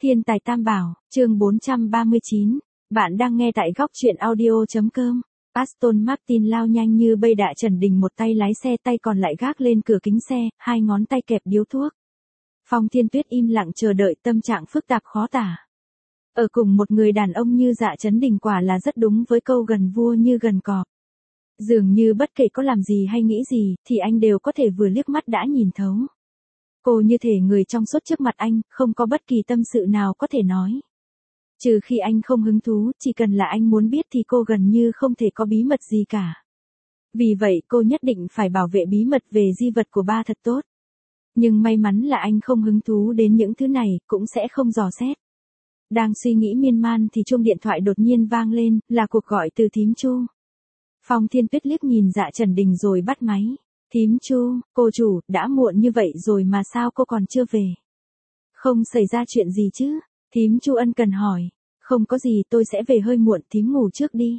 Thiên tài Tam Bảo, chương 439. Bạn đang nghe tại góc truyện audio.com. Aston Martin lao nhanh như bay đạ Trần Đình một tay lái xe tay còn lại gác lên cửa kính xe, hai ngón tay kẹp điếu thuốc. Phong Thiên Tuyết im lặng chờ đợi tâm trạng phức tạp khó tả. Ở cùng một người đàn ông như Dạ Trấn Đình quả là rất đúng với câu gần vua như gần cọp. Dường như bất kể có làm gì hay nghĩ gì thì anh đều có thể vừa liếc mắt đã nhìn thấu. Cô như thể người trong suốt trước mặt anh, không có bất kỳ tâm sự nào có thể nói. Trừ khi anh không hứng thú, chỉ cần là anh muốn biết thì cô gần như không thể có bí mật gì cả. Vì vậy cô nhất định phải bảo vệ bí mật về di vật của ba thật tốt. Nhưng may mắn là anh không hứng thú đến những thứ này, cũng sẽ không dò xét. Đang suy nghĩ miên man thì chuông điện thoại đột nhiên vang lên, là cuộc gọi từ thím Chu. Phong Thiên Tuyết liếc nhìn Dạ Trần Đình rồi bắt máy. Thím Chu, cô chủ, đã muộn như vậy rồi mà sao cô còn chưa về? Không xảy ra chuyện gì chứ? Thím Chu ân cần hỏi. Không có gì, tôi sẽ về hơi muộn, thím ngủ trước đi.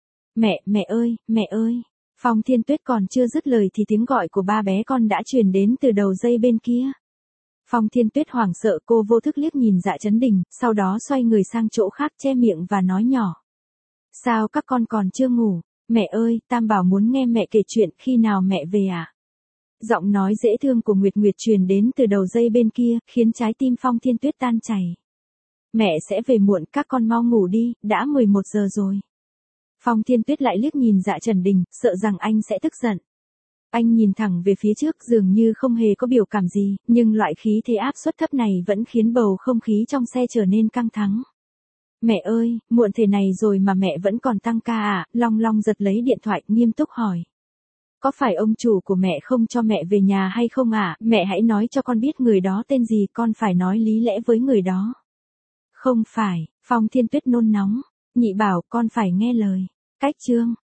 Mẹ ơi, mẹ ơi. Phong Thiên Tuyết còn chưa dứt lời thì tiếng gọi của ba bé con đã truyền đến từ đầu dây bên kia. Phong Thiên Tuyết hoảng sợ, cô vô thức liếc nhìn Dạ Trấn Đình, sau đó xoay người sang chỗ khác che miệng và nói nhỏ. Sao các con còn chưa ngủ? Mẹ ơi, Tam Bảo muốn nghe mẹ kể chuyện, khi nào mẹ về à? Giọng nói dễ thương của Nguyệt Nguyệt truyền đến từ đầu dây bên kia, khiến trái tim Phong Thiên Tuyết tan chảy. Mẹ sẽ về muộn, các con mau ngủ đi, đã 11 giờ rồi. Phong Thiên Tuyết lại liếc nhìn Dạ Trần Đình, sợ rằng anh sẽ tức giận. Anh nhìn thẳng về phía trước dường như không hề có biểu cảm gì, nhưng loại khí thế áp suất thấp này vẫn khiến bầu không khí trong xe trở nên căng thẳng. Mẹ ơi, muộn thế này rồi mà mẹ vẫn còn tăng ca à? Long Long giật lấy điện thoại, nghiêm túc hỏi. Có phải ông chủ của mẹ không cho mẹ về nhà hay không à? Mẹ hãy nói cho con biết người đó tên gì, con phải nói lý lẽ với người đó. Không phải, Phong Thiên Tuyết nôn nóng. Nhị bảo, con phải nghe lời. Cách chương.